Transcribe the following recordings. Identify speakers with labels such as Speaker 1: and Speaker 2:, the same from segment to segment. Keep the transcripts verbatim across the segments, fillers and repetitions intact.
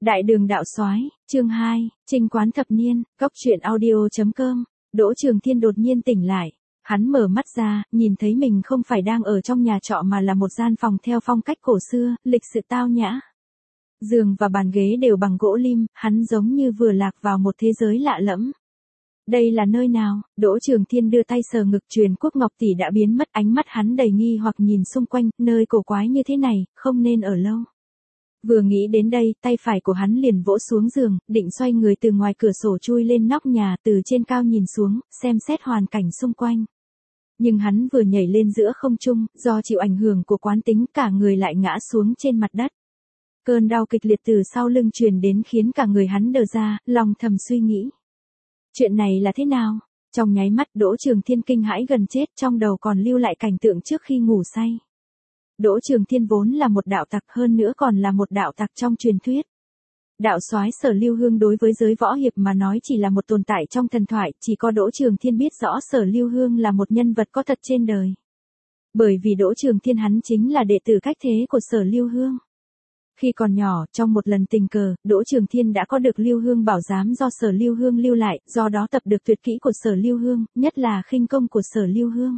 Speaker 1: Đại đường đạo soái, chương hai, Trinh quán thập niên, góc truyện audio.com. Đỗ Trường Thiên đột nhiên tỉnh lại. Hắn mở mắt ra, nhìn thấy mình không phải đang ở trong nhà trọ mà là một gian phòng theo phong cách cổ xưa, lịch sự tao nhã. Giường và bàn ghế đều bằng gỗ lim, hắn giống như vừa lạc vào một thế giới lạ lẫm. Đây là nơi nào? Đỗ Trường Thiên đưa tay sờ ngực, Truyền Quốc Ngọc tỷ đã biến mất, ánh mắt hắn đầy nghi hoặc nhìn xung quanh, nơi cổ quái như thế này, không nên ở lâu. Vừa nghĩ đến đây, tay phải của hắn liền vỗ xuống giường, định xoay người từ ngoài cửa sổ chui lên nóc nhà, từ trên cao nhìn xuống, xem xét hoàn cảnh xung quanh. Nhưng hắn vừa nhảy lên giữa không trung, do chịu ảnh hưởng của quán tính, cả người lại ngã xuống trên mặt đất. Cơn đau kịch liệt từ sau lưng truyền đến khiến cả người hắn đờ ra, lòng thầm suy nghĩ. Chuyện này là thế nào? Trong nháy mắt Đỗ Trường Thiên kinh hãi gần chết, trong đầu còn lưu lại cảnh tượng trước khi ngủ say. Đỗ Trường Thiên vốn là một đạo tặc, hơn nữa còn là một đạo tặc trong truyền thuyết. Đạo soái Sở Lưu Hương đối với giới võ hiệp mà nói chỉ là một tồn tại trong thần thoại, chỉ có Đỗ Trường Thiên biết rõ Sở Lưu Hương là một nhân vật có thật trên đời. Bởi vì Đỗ Trường Thiên hắn chính là đệ tử cách thế của Sở Lưu Hương. Khi còn nhỏ, trong một lần tình cờ, Đỗ Trường Thiên đã có được Lưu Hương bảo giám do Sở Lưu Hương lưu lại, do đó tập được tuyệt kỹ của Sở Lưu Hương, nhất là khinh công của Sở Lưu Hương.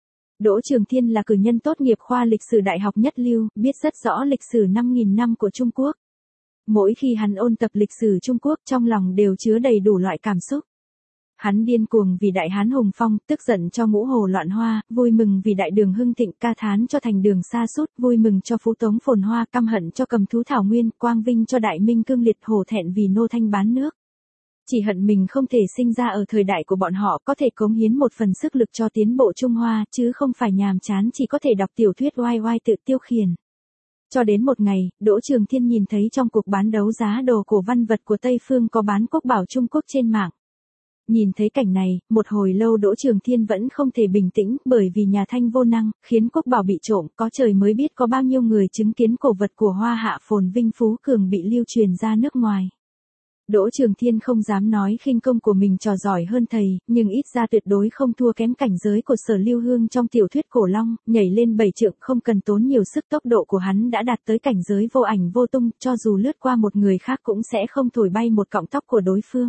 Speaker 1: Đỗ Trường Thiên là cử nhân tốt nghiệp khoa lịch sử Đại học Nhất Lưu, biết rất rõ lịch sử năm nghìn năm của Trung Quốc. Mỗi khi hắn ôn tập lịch sử Trung Quốc, trong lòng đều chứa đầy đủ loại cảm xúc. Hắn điên cuồng vì Đại Hán hùng phong, tức giận cho ngũ hồ loạn hoa, vui mừng vì Đại Đường hưng thịnh, ca thán cho Thành Đường sa sút, vui mừng cho Phú Tống phồn hoa, căm hận cho Cầm Thú Thảo Nguyên, quang vinh cho Đại Minh cương liệt, hổ thẹn vì nô thanh bán nước. Chỉ hận mình không thể sinh ra ở thời đại của bọn họ, có thể cống hiến một phần sức lực cho tiến bộ Trung Hoa, chứ không phải nhàm chán chỉ có thể đọc tiểu thuyết oai oai tự tiêu khiển. Cho đến một ngày, Đỗ Trường Thiên nhìn thấy trong cuộc bán đấu giá đồ cổ văn vật của Tây Phương có bán quốc bảo Trung Quốc trên mạng. Nhìn thấy cảnh này, một hồi lâu Đỗ Trường Thiên vẫn không thể bình tĩnh, bởi vì nhà Thanh vô năng, khiến quốc bảo bị trộm, có trời mới biết có bao nhiêu người chứng kiến cổ vật của Hoa Hạ phồn vinh phú cường bị lưu truyền ra nước ngoài. Đỗ Trường Thiên không dám nói khinh công của mình trò giỏi hơn thầy, nhưng ít ra tuyệt đối không thua kém cảnh giới của Sở Lưu Hương trong tiểu thuyết cổ long, nhảy lên bảy trượng không cần tốn nhiều sức, tốc độ của hắn đã đạt tới cảnh giới vô ảnh vô tung, cho dù lướt qua một người khác cũng sẽ không thổi bay một cọng tóc của đối phương.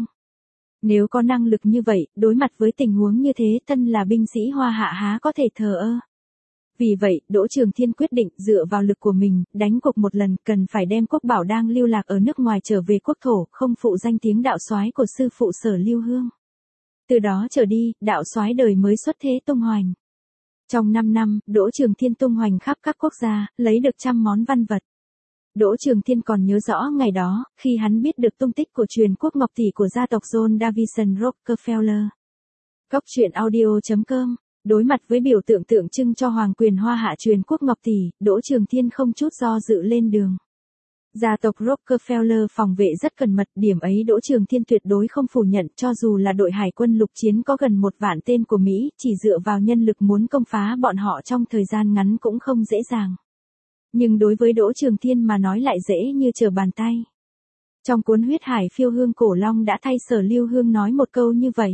Speaker 1: Nếu có năng lực như vậy, đối mặt với tình huống như thế, thân là binh sĩ Hoa Hạ há có thể thờ ơ. Vì vậy, Đỗ Trường Thiên quyết định dựa vào lực của mình, đánh cuộc một lần, cần phải đem quốc bảo đang lưu lạc ở nước ngoài trở về quốc thổ, không phụ danh tiếng đạo soái của sư phụ Sở Lưu Hương. Từ đó trở đi, đạo soái đời mới xuất thế tung hoành. Trong năm năm, Đỗ Trường Thiên tung hoành khắp các quốc gia, lấy được trăm món văn vật. Đỗ Trường Thiên còn nhớ rõ ngày đó, khi hắn biết được tung tích của Truyền Quốc Ngọc tỷ của gia tộc John Davison Rockefeller. Góc truyện audio.com. Đối mặt với biểu tượng tượng trưng cho hoàng quyền Hoa Hạ Truyền Quốc Ngọc tỷ, Đỗ Trường Thiên không chút do dự lên đường. Gia tộc Rockefeller phòng vệ rất cẩn mật, điểm ấy Đỗ Trường Thiên tuyệt đối không phủ nhận, cho dù là đội hải quân lục chiến có gần một vạn tên của Mỹ, chỉ dựa vào nhân lực muốn công phá bọn họ trong thời gian ngắn cũng không dễ dàng. Nhưng đối với Đỗ Trường Thiên mà nói lại dễ như trở bàn tay. Trong cuốn Huyết Hải Phiêu Hương cổ long đã thay Sở Lưu Hương nói một câu như vậy.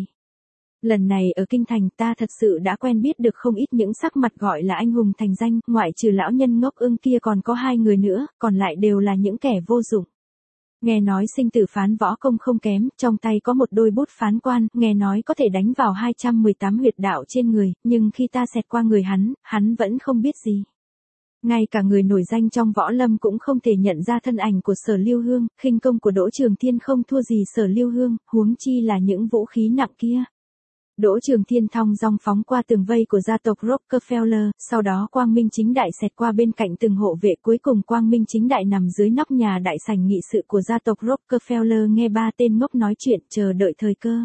Speaker 1: Lần này ở Kinh Thành ta thật sự đã quen biết được không ít những sắc mặt gọi là anh hùng thành danh, ngoại trừ lão nhân ngốc ưng kia còn có hai người nữa, còn lại đều là những kẻ vô dụng. Nghe nói sinh tử phán võ công không kém, trong tay có một đôi bút phán quan, nghe nói có thể đánh vào hai trăm mười tám huyệt đạo trên người, nhưng khi ta xẹt qua người hắn, hắn vẫn không biết gì. Ngay cả người nổi danh trong võ lâm cũng không thể nhận ra thân ảnh của Sở Lưu Hương, khinh công của Đỗ Trường Thiên không thua gì Sở Lưu Hương, huống chi là những vũ khí nặng kia. Đỗ Trường Thiên thong dong phóng qua tường vây của gia tộc Rockefeller, sau đó quang minh chính đại xẹt qua bên cạnh từng hộ vệ, cuối cùng quang minh chính đại nằm dưới nóc nhà đại sảnh nghị sự của gia tộc Rockefeller, nghe ba tên ngốc nói chuyện, chờ đợi thời cơ.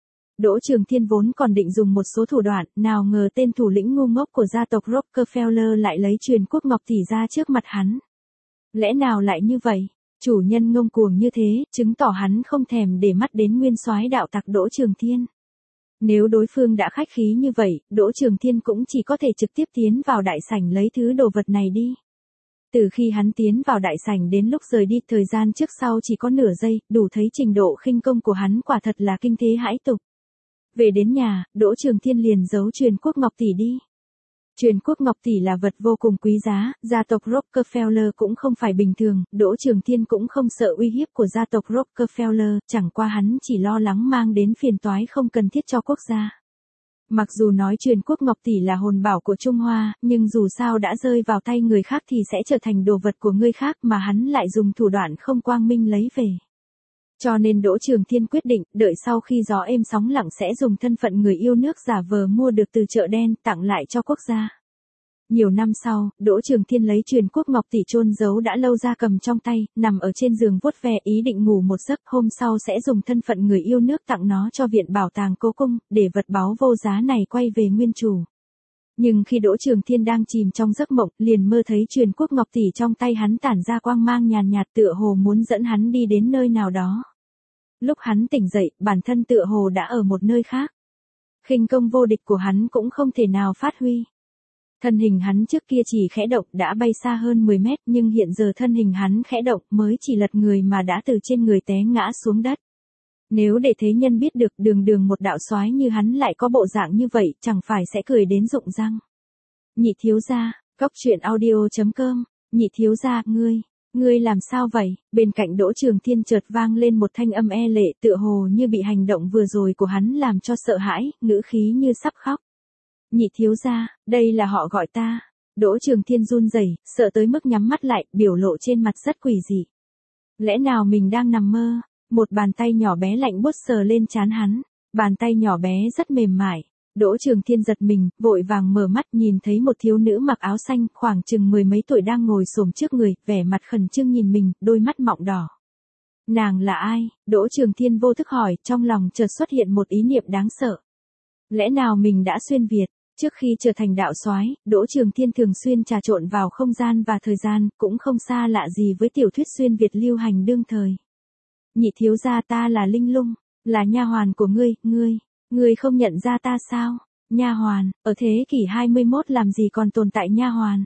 Speaker 1: Đỗ Trường Thiên vốn còn định dùng một số thủ đoạn, nào ngờ tên thủ lĩnh ngu ngốc của gia tộc Rockefeller lại lấy Truyền Quốc Ngọc tỷ ra trước mặt hắn. Lẽ nào lại như vậy? Chủ nhân ngông cuồng như thế, chứng tỏ hắn không thèm để mắt đến nguyên soái đạo tặc Đỗ Trường Thiên. Nếu đối phương đã khách khí như vậy, Đỗ Trường Thiên cũng chỉ có thể trực tiếp tiến vào đại sảnh lấy thứ đồ vật này đi. Từ khi hắn tiến vào đại sảnh đến lúc rời đi, thời gian trước sau chỉ có nửa giây, đủ thấy trình độ khinh công của hắn quả thật là kinh thế hãi tục. Về đến nhà, Đỗ Trường Thiên liền giấu Truyền Quốc Ngọc tỷ đi. Truyền quốc ngọc tỷ là vật vô cùng quý giá, gia tộc Rockefeller cũng không phải bình thường, Đỗ Trường Thiên cũng không sợ uy hiếp của gia tộc Rockefeller, chẳng qua hắn chỉ lo lắng mang đến phiền toái không cần thiết cho quốc gia. Mặc dù nói truyền quốc ngọc tỷ là hồn bảo của Trung Hoa, nhưng dù sao đã rơi vào tay người khác thì sẽ trở thành đồ vật của người khác mà hắn lại dùng thủ đoạn không quang minh lấy về. Cho nên Đỗ Trường Thiên quyết định, đợi sau khi gió êm sóng lặng sẽ dùng thân phận người yêu nước giả vờ mua được từ chợ đen tặng lại cho quốc gia. Nhiều năm sau, Đỗ Trường Thiên lấy truyền quốc ngọc tỷ chôn giấu đã lâu ra cầm trong tay, nằm ở trên giường vuốt ve ý định ngủ một giấc, hôm sau sẽ dùng thân phận người yêu nước tặng nó cho viện bảo tàng cố cung, để vật báu vô giá này quay về nguyên chủ. Nhưng khi Đỗ Trường Thiên đang chìm trong giấc mộng, liền mơ thấy truyền quốc ngọc tỷ trong tay hắn tản ra quang mang nhàn nhạt tựa hồ muốn dẫn hắn đi đến nơi nào đó. Lúc hắn tỉnh dậy, bản thân tựa hồ đã ở một nơi khác. Khinh công vô địch của hắn cũng không thể nào phát huy. Thân hình hắn trước kia chỉ khẽ động đã bay xa hơn mười mét, nhưng hiện giờ thân hình hắn khẽ động mới chỉ lật người mà đã từ trên người té ngã xuống đất. Nếu để thế nhân biết được đường đường một đạo soái như hắn lại có bộ dạng như vậy, chẳng phải sẽ cười đến rụng răng. Nhị thiếu gia, cốc truyện audio chấm com, nhị thiếu gia, ngươi, ngươi làm sao vậy? Bên cạnh Đỗ Trường Thiên chợt vang lên một thanh âm e lệ tựa hồ như bị hành động vừa rồi của hắn làm cho sợ hãi, ngữ khí như sắp khóc. Nhị thiếu gia, đây là họ gọi ta. Đỗ Trường Thiên run rẩy, sợ tới mức nhắm mắt lại, biểu lộ trên mặt rất quỷ dị. Lẽ nào mình đang nằm mơ? Một bàn tay nhỏ bé lạnh buốt sờ lên trán hắn, bàn tay nhỏ bé rất mềm mại. Đỗ Trường Thiên giật mình, vội vàng mở mắt nhìn thấy một thiếu nữ mặc áo xanh khoảng chừng mười mấy tuổi đang ngồi xổm trước người, vẻ mặt khẩn trương nhìn mình, đôi mắt mọng đỏ. Nàng là ai? Đỗ Trường Thiên vô thức hỏi, trong lòng chợt xuất hiện một ý niệm đáng sợ. Lẽ nào mình đã xuyên Việt? Trước khi trở thành đạo soái, Đỗ Trường Thiên thường xuyên trà trộn vào không gian và thời gian, cũng không xa lạ gì với tiểu thuyết xuyên Việt lưu hành đương thời. Nhị thiếu gia, ta là Linh Lung, là nha hoàn của ngươi, ngươi, ngươi không nhận ra ta sao? Nha hoàn, ở thế kỷ hai mươi mốt làm gì còn tồn tại nha hoàn?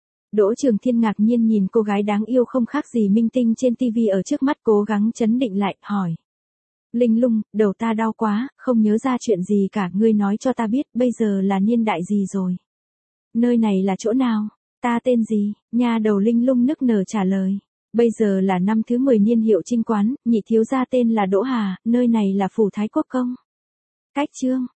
Speaker 1: Đỗ Trường Thiên ngạc nhiên nhìn cô gái đáng yêu không khác gì minh tinh trên tivi ở trước mắt, cố gắng trấn định lại, hỏi. Linh Lung, đầu ta đau quá, không nhớ ra chuyện gì cả, ngươi nói cho ta biết, bây giờ là niên đại gì rồi? Nơi này là chỗ nào? Ta tên gì? Nha đầu Linh Lung nức nở trả lời. Bây giờ là năm thứ mười niên hiệu Trinh Quán, nhị thiếu gia tên là Đỗ Hà, nơi này là phủ Thái Quốc Công. Cách chương,